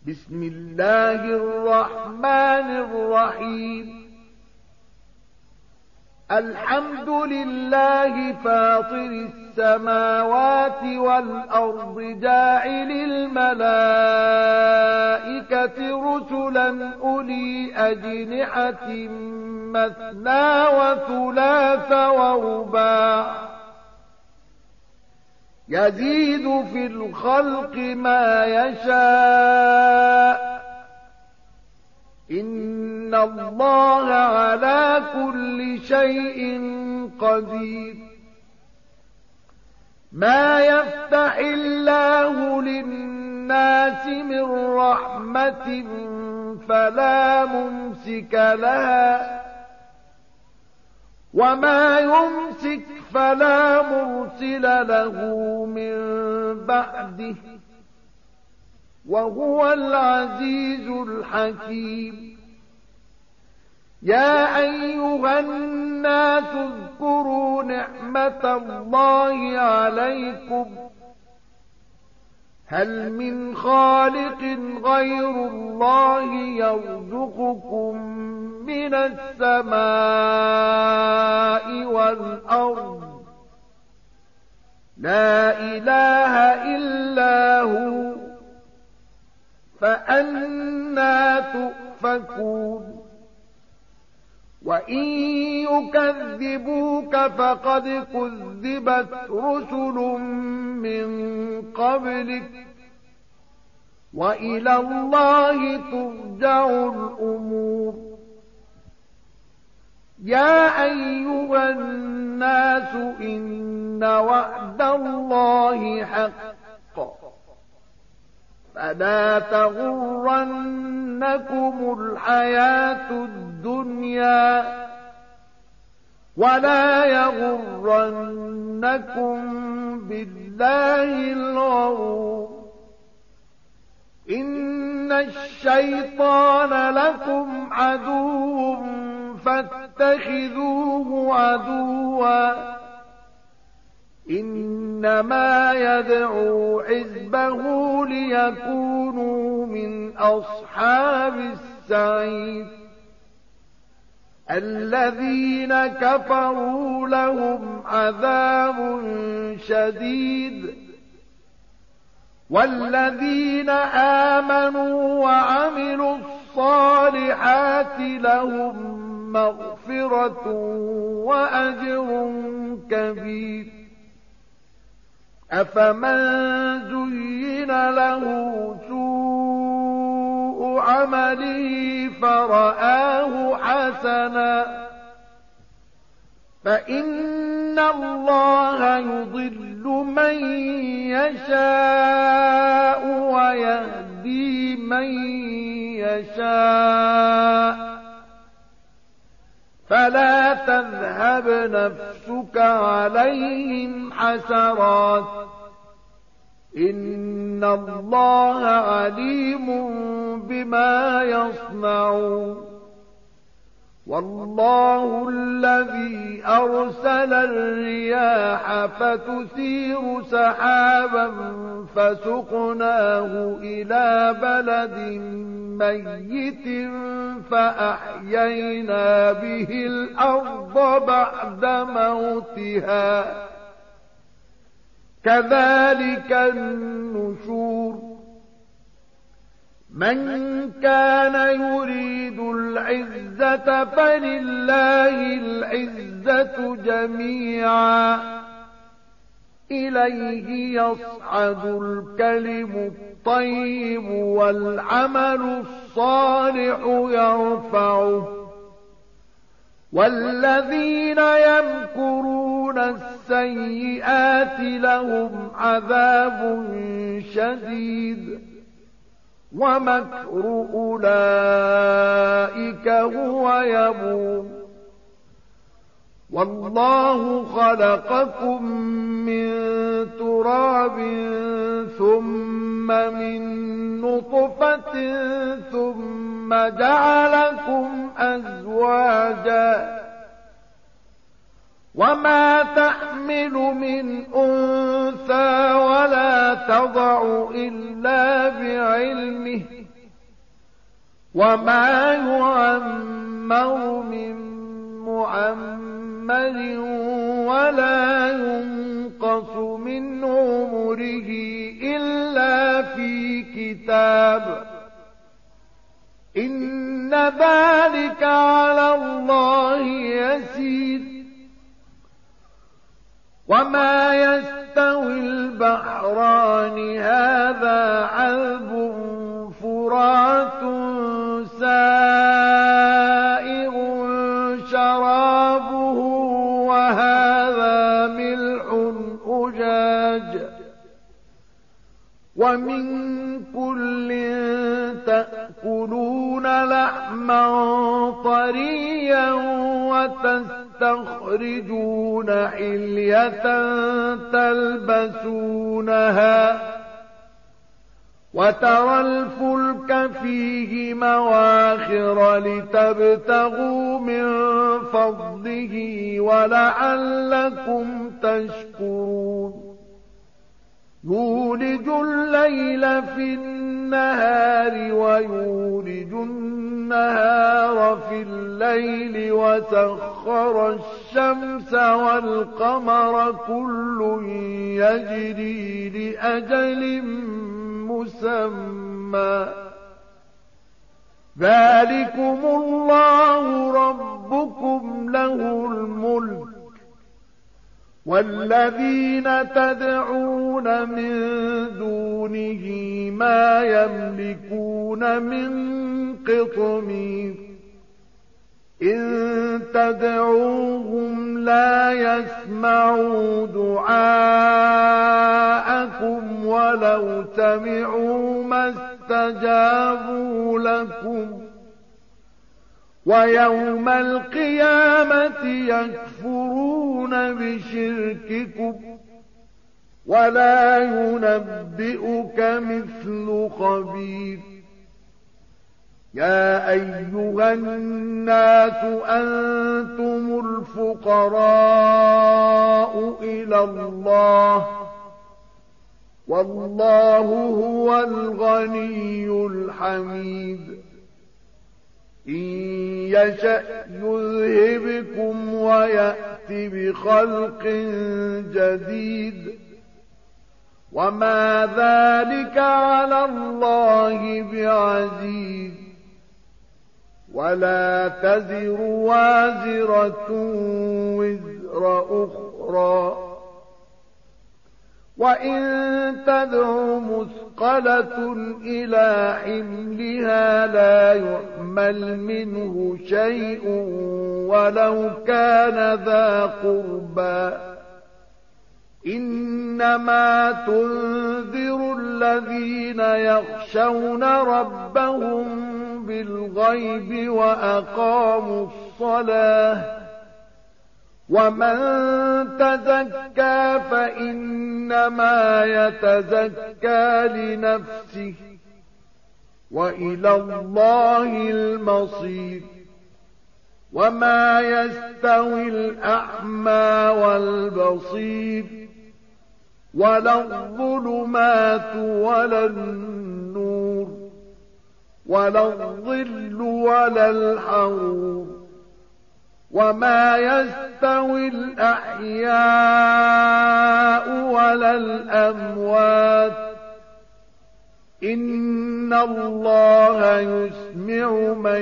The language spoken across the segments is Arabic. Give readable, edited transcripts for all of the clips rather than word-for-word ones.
بسم الله الرحمن الرحيم الحمد لله فاطر السماوات والأرض جاعل الملائكة رسلا أولي أجنحة مثنى وثلاث ورباع يزيد في الخلق ما يشاء إن الله على كل شيء قدير ما يفتح الله للناس من رحمة فلا ممسك لها وما يمسك فلا مرسل له من بعده وهو العزيز الحكيم يا أيها الناس اذكروا نعمة الله عليكم هل من خالق غير الله يرزقكم من السماء والأرض لا إله إلا هو فأنى تؤفكون وإن يكذبوك فقد كذبت رسل من قبلك وإلى الله ترجع الأمور يا أيها الناس إن وعد الله حق فلا تغرنكم الحياة الدنيا ولا يغرنكم بالله الغرور إن الشيطان لكم عدو فاتخذوه عدوا إنما يدعو حزبه ليكونوا من أصحاب السعير الذين كفروا لهم عذاب شديد والذين آمنوا وعملوا الصالحات لهم مغفرة وأجر كبير أفمن زين له سوء عمله فرآه حسنا فإن الله يضل من يشاء ويهدي من يشاء فلا تذهب نفسك عليهم حسرات إن الله عليم بما يصنعون والله الذي أرسل الرياح فتثير سحابا فسقناه إلى بلد ميت فأحيينا به الأرض بعد موتها كذلك النشور من كان يريد العزة فلله العزة جميعا إليه يصعد الكلم الطيب والعمل الصالح يرفعه والذين يمكرون السيئات لهم عذاب شديد ومكر أولئك هو يبور والله خلقكم من تراب ثم من نطفة ثم جعلكم أزواجا وما تحمل من أنثى ولا تضع إلا بعلمه وما يعمر من معمر ولا ينقص من عمره إلا في كتاب إن ذلك على الله يسير وما يستوي البحران هذا عذب فرات سائغ شرابه وهذا ملح أجاج ومن كل تأكلون لحما طريا وتستخرجون حلية تلبسونها وترى الفلك فيه مواخر لتبتغوا من فضله ولعلكم تشكرون يولج الليل في النهار ويولج النهار في الليل وسخر الشمس والقمر كل يجري لأجل مسمى ذلكم الله ربكم له الملك والذين تدعون من دونه ما يملكون من قطمير إن تدعوهم لا يسمعوا دعاءكم ولو سمعوا ما استجابوا لكم ويوم القيامة يكفرون بشرككم ولا ينبئك مثل خبير يا أيها الناس أنتم الفقراء إلى الله والله هو الغني الحميد إن يشأ يذهبكم ويأت بخلق جديد وما ذلك على الله بعزيز ولا تزر وازرة وزر أخرى وإن تدع مثقلة إلى حملها لا يحمل منه شيء ولو كان ذا قربى إنما تنذر الذين يخشون ربهم بالغيب وأقاموا الصلاة ومن تزكى فإنما يتزكى لنفسه وإلى الله المصير وما يستوي الأعمى والبصير ولا الظلمات ولا النور ولا الظل ولا الحرور وما يستوي الأحياء ولا الأموات إن الله يسمع من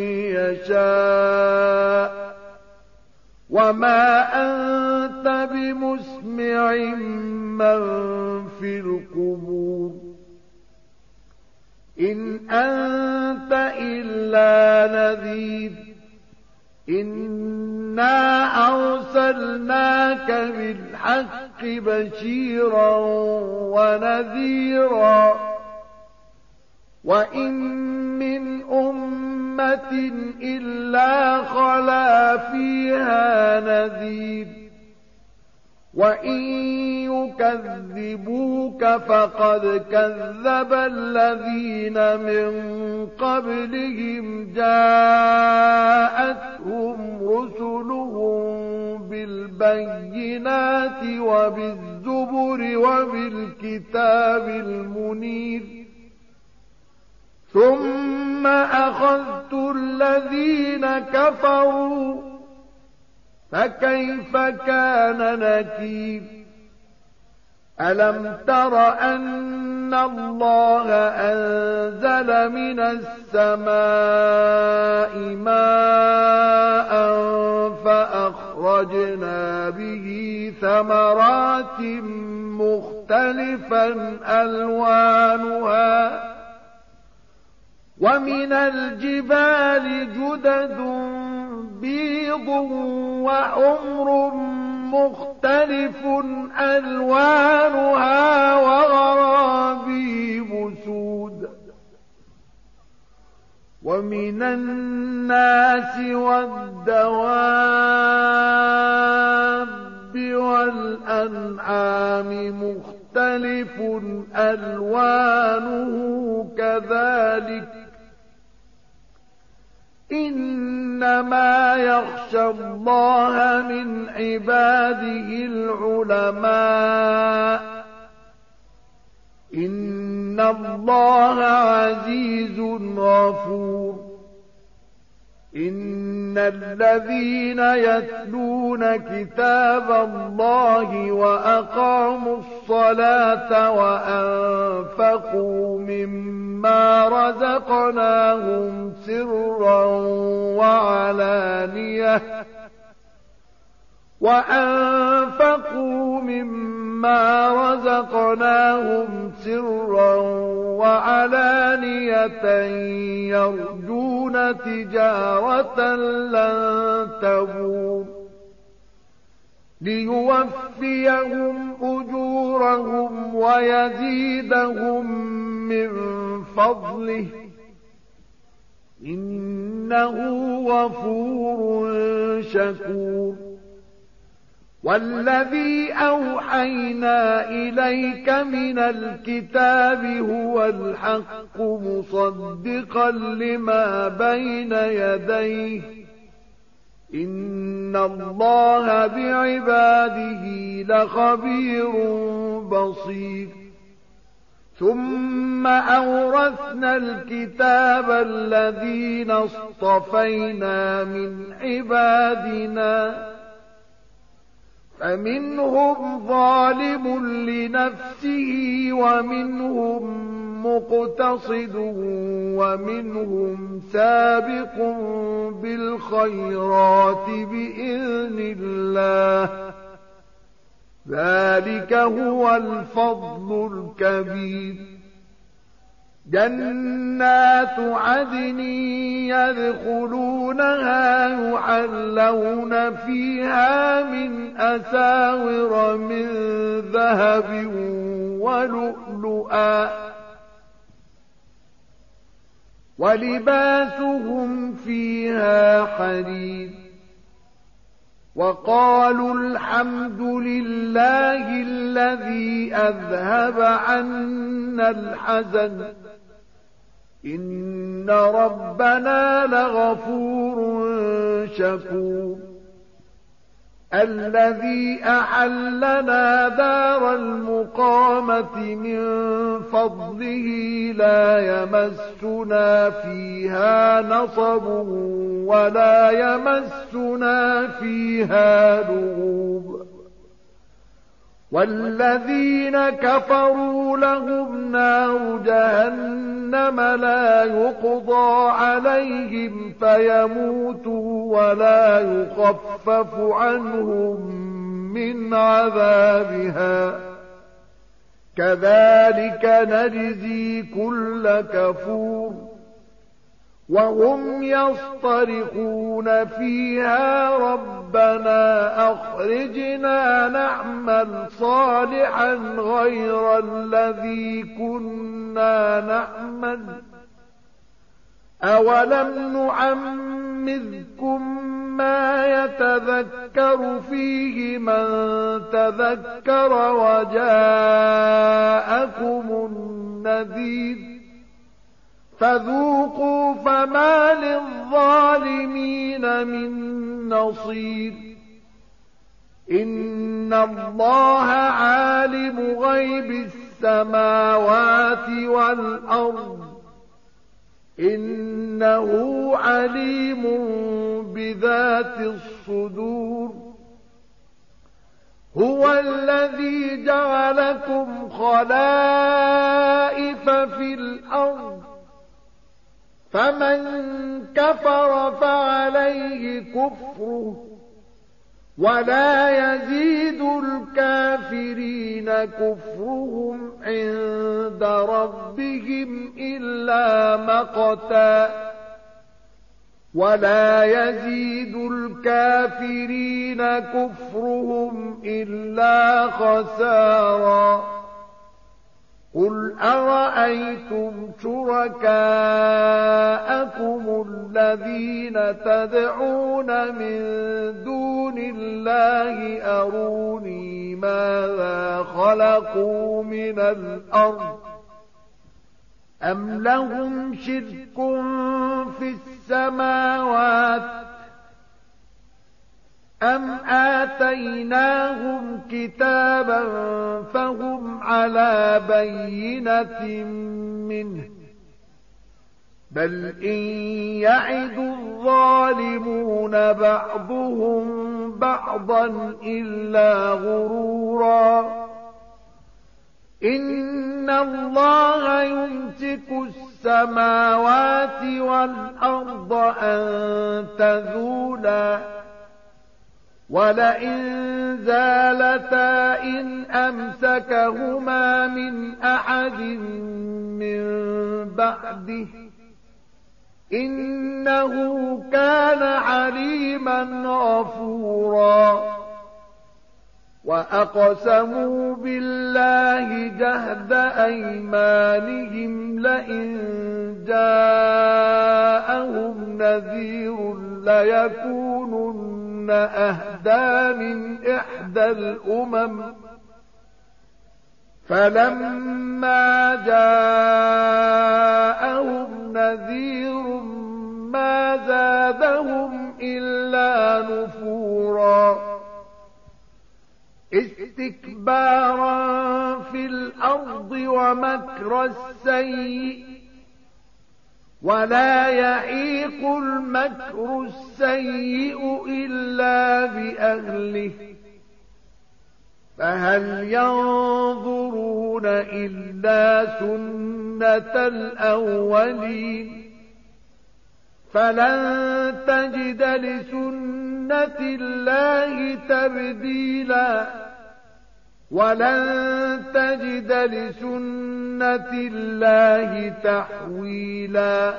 يشاء وما أنت بمسمع من في القبور إن أنت إلا نذير إنا أرسلناك بالحق بشيرا ونذيرا وإن من أمة إلا خلا فيها نذير وإن يكذبوك فقد كذب الذين من قبلهم جاءتهم رسلهم بالبينات وبالزبر وبالكتاب المنير ثم ثم أخذت الذين كفروا فكيف كان نكير ألم تر أن الله أنزل من السماء ماء فأخرجنا به ثمرات مختلفا ألوانها ومن الجبال جدد بيض وحمر مختلف ألوانها وغرابيب سود ومن الناس والدواب والأنعام مختلف ألوانه كذلك إنما يخشى الله من عباده العلماء إن الله عزيز غفور إن الذين يتلون كتاب الله وأقاموا الصلاة وأنفقوا مما رزقناهم سرا وعلانية يرجون تجارة لن تبور ليوفيهم أجورهم ويزيدهم من فضله إنه غفور شكور والذي أوحينا إليك من الكتاب هو الحق مصدقا لما بين يديه إن الله بعباده لخبير بصير ثم أورثنا الكتاب الذين اصطفينا من عبادنا فمنهم ظالم لنفسه ومنهم مقتصد ومنهم سابق بالخيرات بإذن الله ذلك هو الفضل الكبير جنات عدن يدخلونها يحلون فيها من أساور من ذهب ولؤلؤا ولباسهم فيها حرير وقالوا الحمد لله الذي أذهب عنا الحزن إن ربنا لغفور شكور الذي أحلنا دار المقامة من فضله لا يمسنا فيها نصب ولا يمسنا فيها لغوب والذين كفروا لهم نار جهنم لا يقضى عليهم فيموتوا ولا يخفف عنهم من عذابها كذلك نجزي كل كفور وهم يصطرخون فيها ربنا أخرجنا نعمل صالحا غير الذي كنا نعمل أولم نعمركم ما يتذكر فيه من تذكر وجاءكم النذير فذوقوا فما للظالمين من نصير إن الله عالم غيب السماوات والأرض إنه عليم بذات الصدور هو الذي جعلكم خلائف في الأرض فمن كفر فعليه كفره ولا يزيد الكافرين كفرهم عند ربهم إلا مقتا ولا يزيد الكافرين كفرهم إلا خسارا قل أرأيتم شركاءكم الذين تدعون من دون الله أروني ماذا خلقوا من الأرض أم لهم شرك في السماوات أم آتيناهم كتابا فهم على بينة منه بل إن يعد الظالمون بعضهم بعضا إلا غرورا إن الله يمسك السماوات والأرض أن تزولا ولئن زالتا إن أمسكهما من أحد من بعده إنه كان عليما غفورا وأقسموا بالله جهد أيمانهم لئن جاءهم نذير ليكونن أهدى من إحدى الأمم فلما جاءهم نذير ما زادهم إلا نفورا استكبارا في الأرض ومكر السيء ولا يحيق المكر السيء إلا بأهله فهل ينظرون إلا سنة الأولين فلن تجد لسنة الله تبديلا ولن تجد لسنة الله تحويلا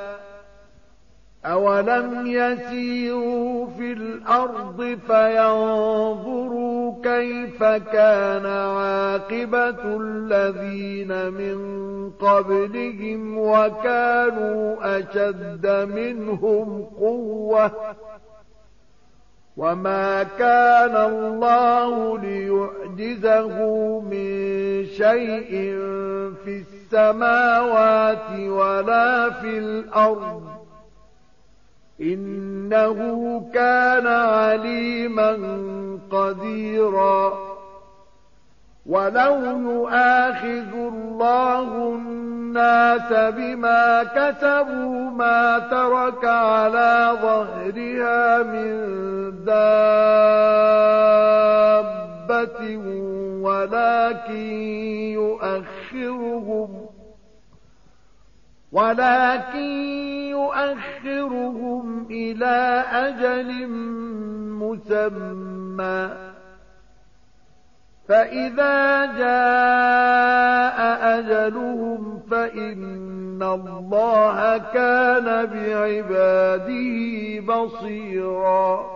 أولم يسيروا في الأرض فينظروا كيف كان عاقبة الذين من قبلهم وكانوا أشد منهم قوة وما كان الله ليعجزه من شيء في السماوات ولا في الأرض إنه كان عليما قديرا ولو يؤاخذ الله الناس بما كسبوا ما ترك على ظهرها من دابة ولكن يؤخرهم إلى أجل مسمى فإذا جاء أجلهم فإن الله كان بعباده بصيرا